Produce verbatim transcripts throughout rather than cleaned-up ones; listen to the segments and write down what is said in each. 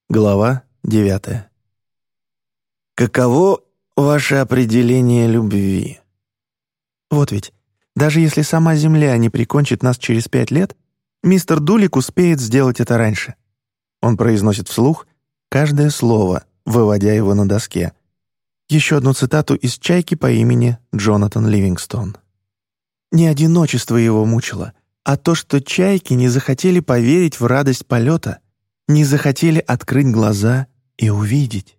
Глава девятая. Каково ваше определение любви? Вот ведь, даже если сама Земля не прикончит нас через пять лет, мистер Дулик успеет сделать это раньше. Он произносит вслух каждое слово, выводя его на доске. Еще одну цитату из «Чайки» по имени Джонатан Ливингстон. Не одиночество его мучило, а то, что чайки не захотели поверить в радость полета, не захотели открыть глаза и увидеть.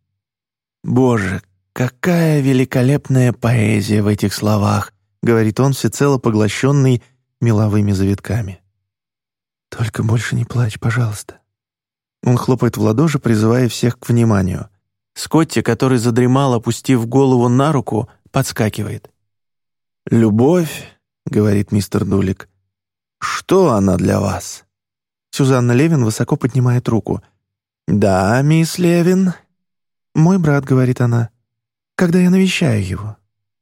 «Боже, какая великолепная поэзия в этих словах!» — говорит он, всецело поглощенный меловыми завитками. «Только больше не плачь, пожалуйста». Он хлопает в ладоши, призывая всех к вниманию. Скотти, который задремал, опустив голову на руку, подскакивает. «Любовь», — говорит мистер Дулик, — «что она для вас?» Сюзанна Левин высоко поднимает руку. «Да, мисс Левин». «Мой брат», — говорит она, — «когда я навещаю его».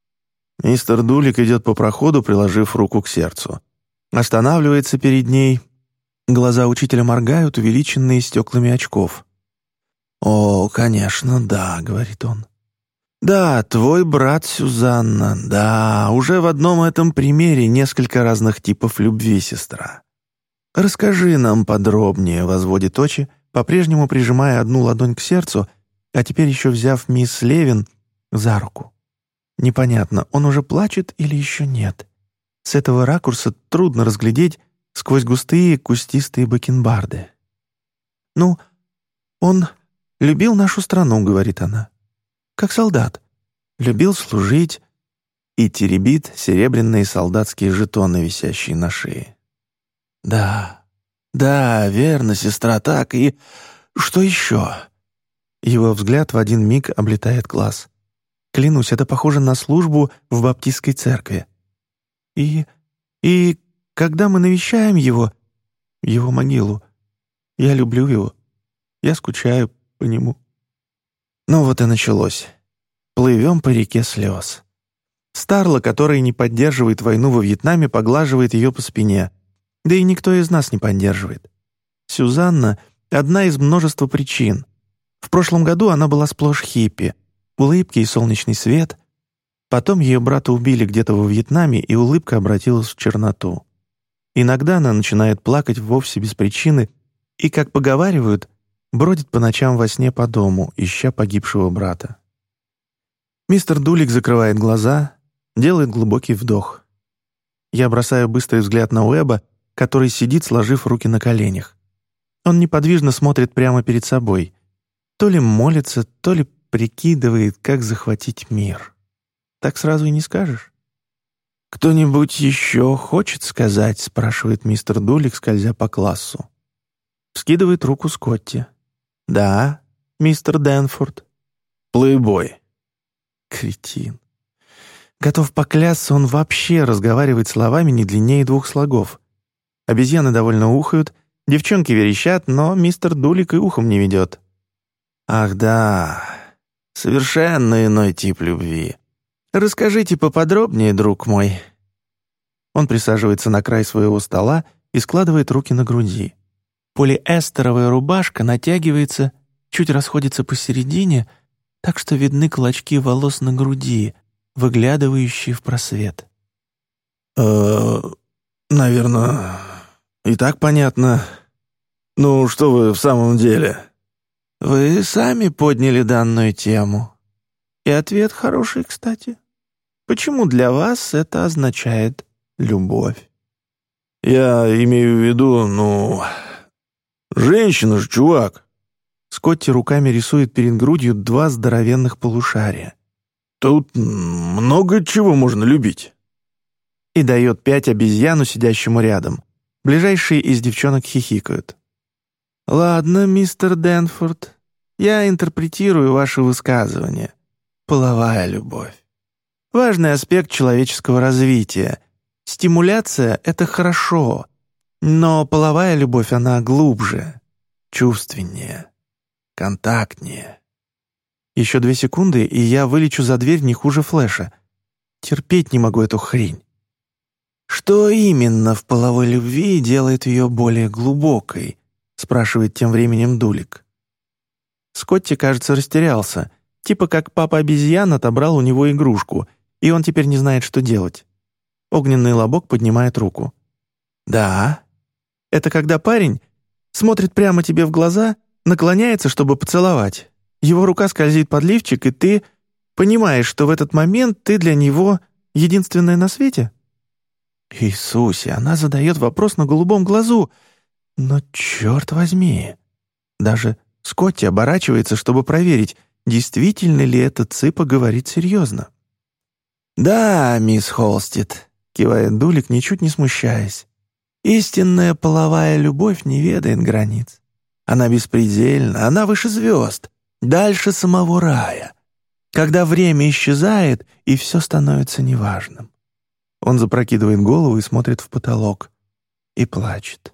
Мистер Дулик идет по проходу, приложив руку к сердцу. Останавливается перед ней. Глаза учителя моргают, увеличенные стеклами очков. «О, конечно, да», — говорит он. «Да, твой брат, Сюзанна, да, уже в одном этом примере несколько разных типов любви, сестра. Расскажи нам подробнее», — возводит очи, по-прежнему прижимая одну ладонь к сердцу, а теперь еще взяв мисс Левин за руку. Непонятно, он уже плачет или еще нет. С этого ракурса трудно разглядеть сквозь густые кустистые бакенбарды. «Ну, он любил нашу страну», — говорит она. «Как солдат. Любил служить» и теребит серебряные солдатские жетоны, висящие на шее. «Да, да, верно, сестра, так, и что еще?» Его взгляд в один миг облетает глаз. Клянусь, это похоже на службу в баптистской церкви. И... и когда мы навещаем его, его могилу, я люблю его, я скучаю по нему. Ну вот и началось. Плывем по реке слез. Старла, который не поддерживает войну во Вьетнаме, поглаживает ее по спине. Да и никто из нас не поддерживает. Сюзанна — одна из множества причин. В прошлом году она была сплошь хиппи. Улыбки и солнечный свет. Потом ее брата убили где-то во Вьетнаме, и улыбка обратилась в черноту. Иногда она начинает плакать вовсе без причины и, как поговаривают, бродит по ночам во сне по дому, ища погибшего брата. Мистер Дулик закрывает глаза, делает глубокий вдох. Я бросаю быстрый взгляд на Уэба, который сидит, сложив руки на коленях. Он неподвижно смотрит прямо перед собой. То ли молится, то ли прикидывает, как захватить мир. Так сразу и не скажешь. «Кто-нибудь еще хочет сказать?» — спрашивает мистер Дулик, скользя по классу. Вскидывает руку Скотти. «Да, мистер Дэнфорд». «Плейбой». Кретин. Готов поклясться, он вообще разговаривает словами не длиннее двух слогов. Обезьяны довольно ухают, девчонки верещат, но мистер Дулик и ухом не ведет. «Ах да, совершенно иной тип любви. Расскажите поподробнее, друг мой». Он присаживается на край своего стола и складывает руки на груди. Полиэстеровая рубашка натягивается, чуть расходится посередине, так что видны клочки волос на груди, выглядывающие в просвет. «Э, наверное, и так понятно. Ну, что вы в самом деле?» «Вы сами подняли данную тему. И ответ хороший, кстати. Почему для вас это означает любовь?» «Я имею в виду, ну... женщина же, чувак!» Скотти руками рисует перед грудью два здоровенных полушария. «Тут много чего можно любить». И дает пять обезьяну, сидящему рядом. Ближайшие из девчонок хихикают. «Ладно, мистер Дэнфорд, я интерпретирую ваше высказывание. Половая любовь. Важный аспект человеческого развития. Стимуляция — это хорошо, но половая любовь, она глубже, чувственнее, контактнее». Еще две секунды, и я вылечу за дверь не хуже Флэша. Терпеть не могу эту хрень. Что именно в половой любви делает ее более глубокой? Спрашивает тем временем Дулик. Скотти, кажется, растерялся, типа как папа-обезьян отобрал у него игрушку, и он теперь не знает, что делать. Огненный лобок поднимает руку. «Да. Это когда парень смотрит прямо тебе в глаза, наклоняется, чтобы поцеловать. Его рука скользит под лифчик, и ты понимаешь, что в этот момент ты для него единственная на свете?» Иисусе, она задает вопрос на голубом глазу. Но черт возьми. Даже Скотти оборачивается, чтобы проверить, действительно ли эта цыпа говорит серьезно. «Да, мисс Холстед», — кивает Дулик, ничуть не смущаясь. «Истинная половая любовь не ведает границ. Она беспредельна, она выше звезд, дальше самого рая. Когда время исчезает, и все становится неважным». Он запрокидывает голову и смотрит в потолок. И плачет.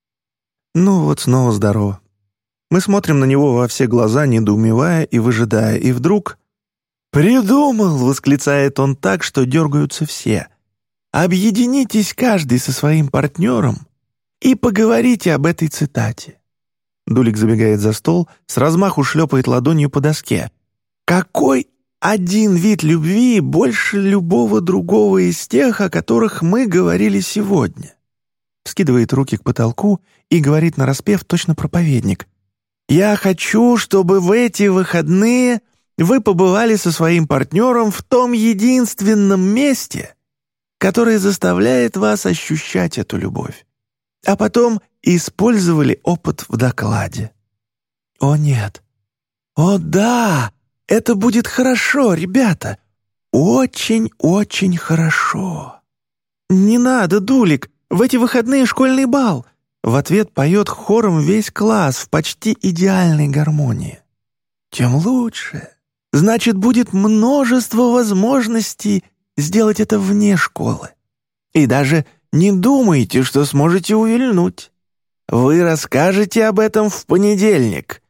Ну вот снова здорово. Мы смотрим на него во все глаза, недоумевая и выжидая, и вдруг... «Придумал!» — восклицает он так, что дергаются все. «Объединитесь каждый со своим партнером и поговорите об этой цитате». Дулик забегает за стол, с размаху шлепает ладонью по доске. «Какой один вид любви больше любого другого из тех, о которых мы говорили сегодня?» Скидывает руки к потолку и говорит нараспев точно проповедник. «Я хочу, чтобы в эти выходные вы побывали со своим партнером в том единственном месте, которое заставляет вас ощущать эту любовь, а потом использовали опыт в докладе». «О нет! О да! Это будет хорошо, ребята! Очень-очень хорошо!» «Не надо, Дулик! В эти выходные школьный бал!» В ответ поет хором весь класс в почти идеальной гармонии. «Тем лучше. Значит, будет множество возможностей сделать это вне школы. И даже не думайте, что сможете увильнуть. Вы расскажете об этом в понедельник».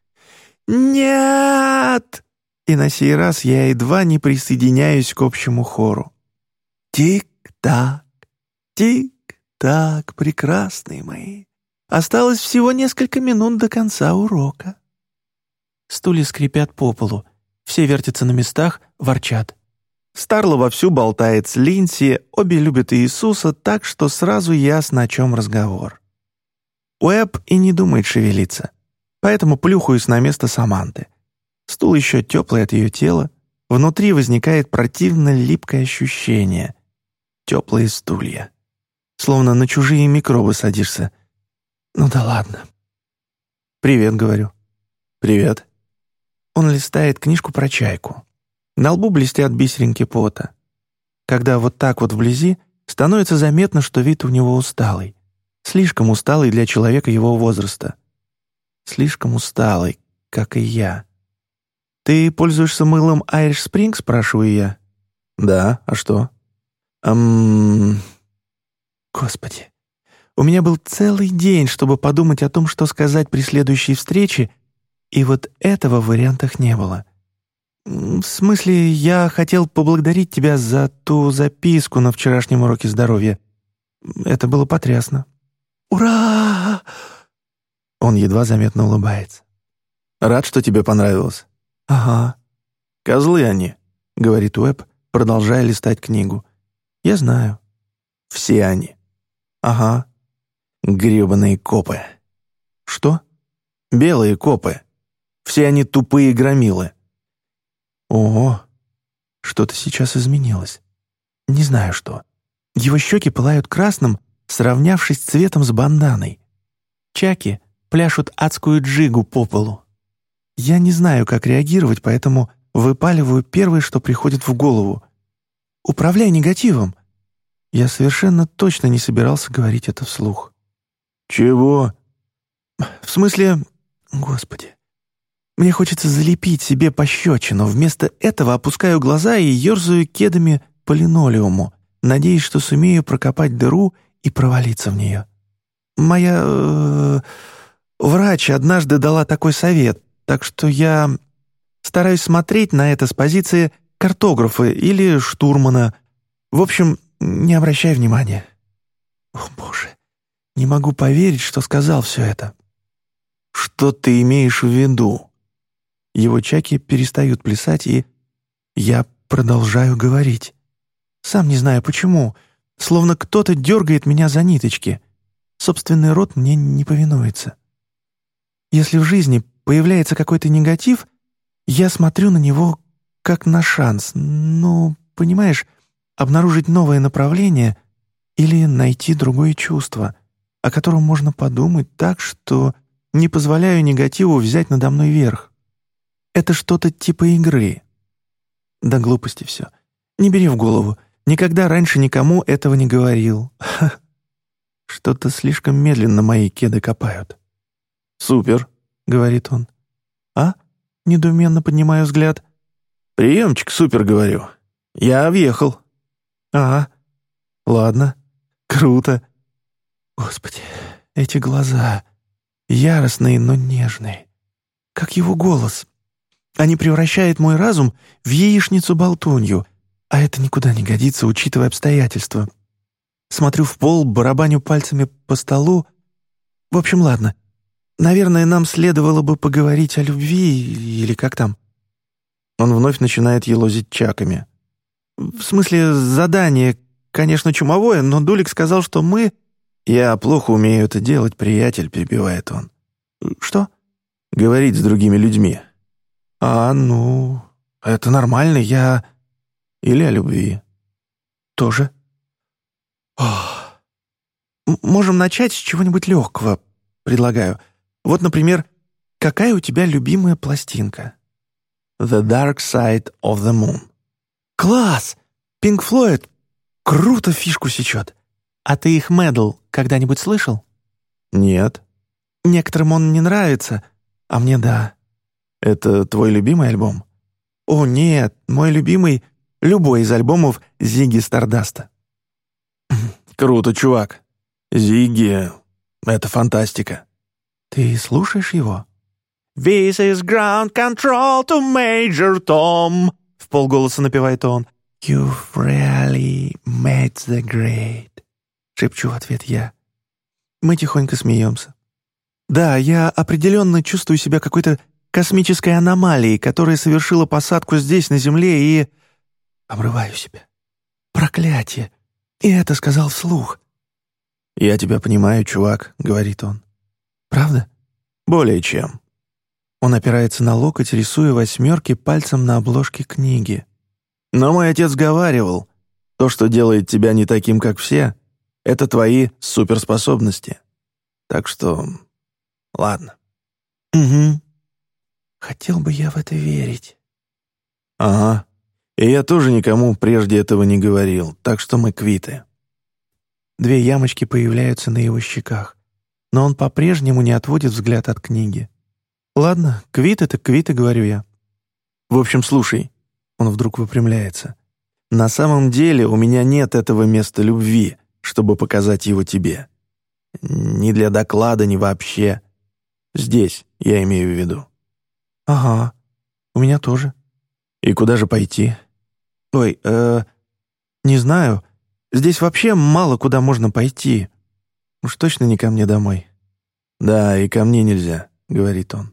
«Нет!» И на сей раз я едва не присоединяюсь к общему хору. «Тик-так, тик-так, прекрасные мои. Осталось всего несколько минут до конца урока». Стулья скрипят по полу, все вертятся на местах, ворчат. Старла вовсю болтает с Линдси, обе любят Иисуса, так что сразу ясно, о чем разговор. Уэбб и не думает шевелиться, поэтому плюхаюсь на место Саманты. Стул еще теплый от ее тела, внутри возникает противно липкое ощущение. Теплые стулья. Словно на чужие микробы садишься. Ну да ладно. «Привет», — говорю. «Привет». Он листает книжку про чайку. На лбу блестят бисеринки пота. Когда вот так вот вблизи, становится заметно, что вид у него усталый. Слишком усталый для человека его возраста. Слишком усталый, как и я. «Ты пользуешься мылом Irish Spring?» — спрашиваю я. «Да, а что?» «Эм...» Господи, у меня был целый день, чтобы подумать о том, что сказать при следующей встрече, и вот этого в вариантах не было. В смысле, я хотел поблагодарить тебя за ту записку на вчерашнем уроке здоровья. Это было потрясно. «Ура!» Он едва заметно улыбается. «Рад, что тебе понравилось». «Ага». «Козлы они», — говорит Уэбб, продолжая листать книгу. «Я знаю». «Все они». «Ага». «Гребаные копы». «Что?» «Белые копы. Все они тупые громилы». «Ого, что-то сейчас изменилось. Не знаю что. Его щеки пылают красным, сравнявшись цветом с банданой. Чаки пляшут адскую джигу по полу. Я не знаю, как реагировать, поэтому выпаливаю первое, что приходит в голову. «Управляй негативом». Я совершенно точно не собирался говорить это вслух. «Чего?» «В смысле... Господи. Мне хочется залепить себе пощечину. Вместо этого опускаю глаза и ерзаю кедами по линолеуму, надеясь, что сумею прокопать дыру и провалиться в нее. Моя... Э, врач однажды дала такой совет, так что я стараюсь смотреть на это с позиции картографа или штурмана. В общем, не обращай внимания». О, Боже, не могу поверить, что сказал все это. «Что ты имеешь в виду?» Его чаки перестают плясать, и я продолжаю говорить. Сам не знаю почему, словно кто-то дергает меня за ниточки. Собственный рот мне не повинуется. Если в жизни появляется какой-то негатив, я смотрю на него как на шанс. Ну, понимаешь, обнаружить новое направление или найти другое чувство, о котором можно подумать так, что не позволяю негативу взять надо мной верх. Это что-то типа игры. Да глупости все. Не бери в голову. Никогда раньше никому этого не говорил. Что-то слишком медленно мои кеды копают. «Супер», — говорит он. «А?» — недоуменно поднимаю взгляд. «Приемчик, супер, говорю. Я въехал». «А, ладно, круто». Господи, эти глаза, яростные, но нежные. Как его голос. Они превращают мой разум в яичницу-болтунью, а это никуда не годится, учитывая обстоятельства. Смотрю в пол, барабаню пальцами по столу. В общем, ладно. Наверное, нам следовало бы поговорить о любви, или как там. Он вновь начинает елозить чаками. В смысле, задание, конечно, чумовое, но Дулик сказал, что мы... «Я плохо умею это делать, приятель», — перебивает он. «Что?» «Говорить с другими людьми». «А, ну, это нормально, я...» «Или о любви». «Тоже». Ох. «Можем начать с чего-нибудь легкого», — предлагаю. Вот, например, какая у тебя любимая пластинка? «The Dark Side of the Moon». «Класс! Pink Floyd! Круто фишку сечет! А ты их Мэдл когда-нибудь слышал?» «Нет». «Некоторым он не нравится, а мне да». «Это твой любимый альбом?» «О, нет, мой любимый — любой из альбомов Зигги Стардаста». «Круто, чувак. Зигги — это фантастика». «Ты слушаешь его?» «This is ground control to Major Tom», — вполголоса напевает он. «You've really made the grade», — шепчу в ответ я. Мы тихонько смеемся. Да, я определенно чувствую себя какой-то космической аномалией, которая совершила посадку здесь, на Земле, и... Обрываю себя. Проклятие! И это сказал вслух. «Я тебя понимаю, чувак», — говорит он. «Правда?» «Более чем». Он опирается на локоть, рисуя восьмерки пальцем на обложке книги. «Но мой отец говаривал, то, что делает тебя не таким, как все, это твои суперспособности. Так что... ладно». «Угу. Хотел бы я в это верить». «Ага. И я тоже никому прежде этого не говорил, так что мы квиты». Две ямочки появляются на его щеках, но он по-прежнему не отводит взгляд от книги. «Ладно, квиты так квиты», — говорю я. «В общем, слушай», — он вдруг выпрямляется, «на самом деле у меня нет этого места любви, чтобы показать его тебе. Ни для доклада, ни вообще. Здесь, я имею в виду». «Ага, у меня тоже». «И куда же пойти?» «Ой, э, не знаю. Здесь вообще мало куда можно пойти. Уж точно не ко мне домой». «Да, и ко мне нельзя», — говорит он.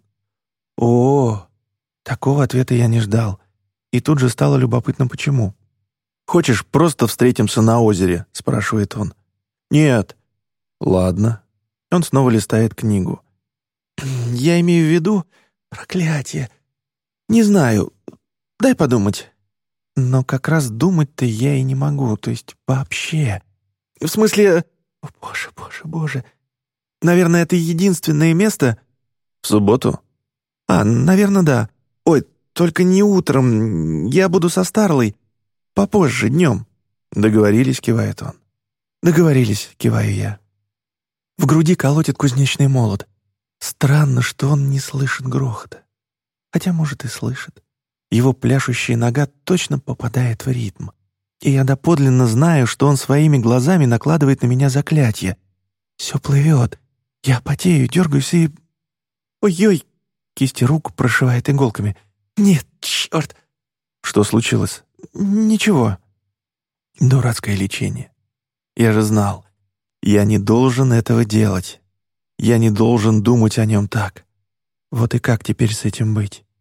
О, такого ответа я не ждал. И тут же стало любопытно, почему. «Хочешь, просто встретимся на озере?» — спрашивает он. «Нет». «Ладно». Он снова листает книгу. «Я имею в виду... проклятие. Не знаю. Дай подумать». Но как раз думать-то я и не могу, то есть вообще. В смысле... О, боже, боже, боже. Наверное, это единственное место... В субботу? А, наверное, да. Ой, только не утром. Я буду со Старлой. Попозже, днем. Договорились, кивает он. Договорились, киваю я. В груди колотит кузнечный молот. Странно, что он не слышит грохота. Хотя, может, и слышит. Его пляшущая нога точно попадает в ритм. И я доподлинно знаю, что он своими глазами накладывает на меня заклятие. Все плывет. Я потею, дергаюсь и... Ой-ой! Кисти рук прошивает иголками. Нет, черт! Что случилось? Ничего. Дурацкое лечение. Я же знал. Я не должен этого делать. Я не должен думать о нем так. Вот и как теперь с этим быть?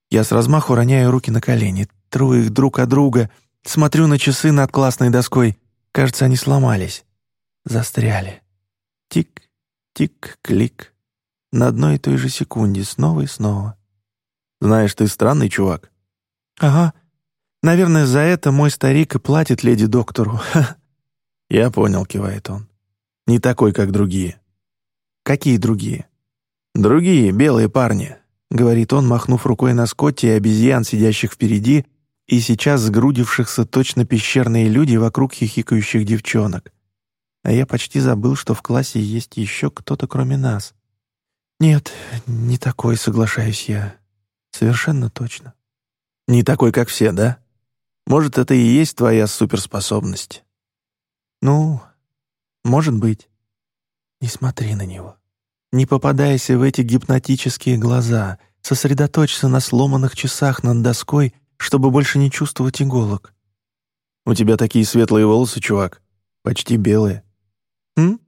Я с размаху роняю руки на колени, тру их друг от друга, смотрю на часы над классной доской. Кажется, они сломались. Застряли. Тик, тик, клик. На одной и той же секунде, снова и снова. Знаешь, ты странный чувак. Ага. Наверное, за это мой старик и платит леди-доктору. Я понял, кивает он. Не такой, как другие. Какие другие? Другие, белые парни, говорит он, махнув рукой на Скотти и обезьян, сидящих впереди, и сейчас сгрудившихся точно пещерные люди вокруг хихикающих девчонок. А я почти забыл, что в классе есть еще кто-то кроме нас. Нет, не такой, соглашаюсь я. Совершенно точно. Не такой, как все, да? Может, это и есть твоя суперспособность? Ну, может быть. Не смотри на него. Не попадайся в эти гипнотические глаза. Сосредоточься на сломанных часах над доской, чтобы больше не чувствовать иголок. У тебя такие светлые волосы, чувак. Почти белые. М?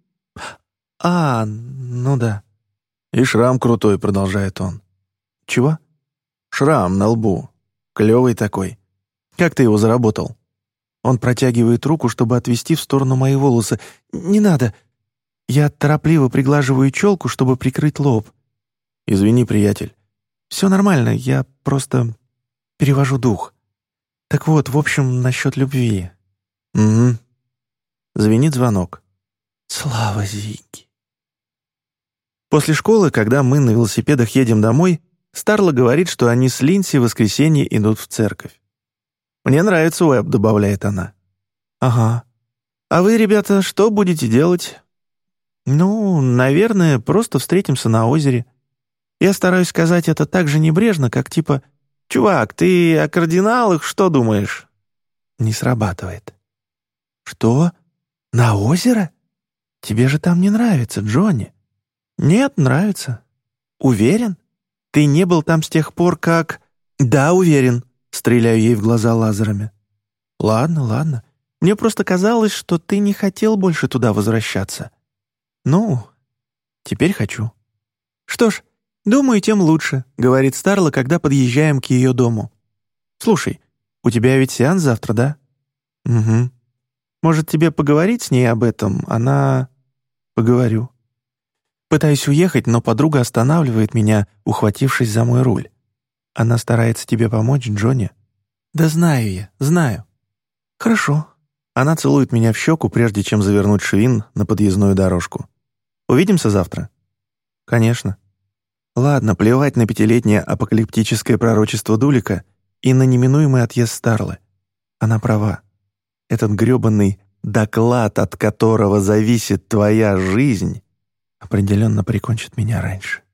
А, ну да. И шрам крутой, продолжает он. Чего? Шрам на лбу. Клевый такой. Как ты его заработал? Он протягивает руку, чтобы отвести в сторону мои волосы. Не надо. Я торопливо приглаживаю челку, чтобы прикрыть лоб. Извини, приятель. Все нормально, я просто перевожу дух. Так вот, в общем, насчет любви. Угу. Звенит звонок. Слава Зигги. После школы, когда мы на велосипедах едем домой, Старла говорит, что они с Линдси в воскресенье идут в церковь. «Мне нравится Уэб», — добавляет она. «Ага. А вы, ребята, что будете делать?» «Ну, наверное, просто встретимся на озере. Я стараюсь сказать это так же небрежно, как типа «Чувак, ты о кардиналах что думаешь?» Не срабатывает. «Что? На озеро? Тебе же там не нравится, Джонни?» «Нет, нравится». «Уверен? Ты не был там с тех пор, как...» «Да, уверен», — стреляю ей в глаза лазерами. «Ладно, ладно. Мне просто казалось, что ты не хотел больше туда возвращаться». «Ну, теперь хочу». «Что ж, думаю, тем лучше», — говорит Старла, когда подъезжаем к ее дому. «Слушай, у тебя ведь сеанс завтра, да?» «Угу. Может, тебе поговорить с ней об этом? Она...» «Поговорю». Пытаюсь уехать, но подруга останавливает меня, ухватившись за мой руль. Она старается тебе помочь, Джонни? Да знаю я, знаю. Хорошо. Она целует меня в щеку, прежде чем завернуть швин на подъездную дорожку. Увидимся завтра? Конечно. Ладно, плевать на пятилетнее апокалиптическое пророчество Дулика и на неминуемый отъезд Старлы. Она права. Этот грёбаный доклад, от которого зависит твоя жизнь, определенно прикончит меня раньше.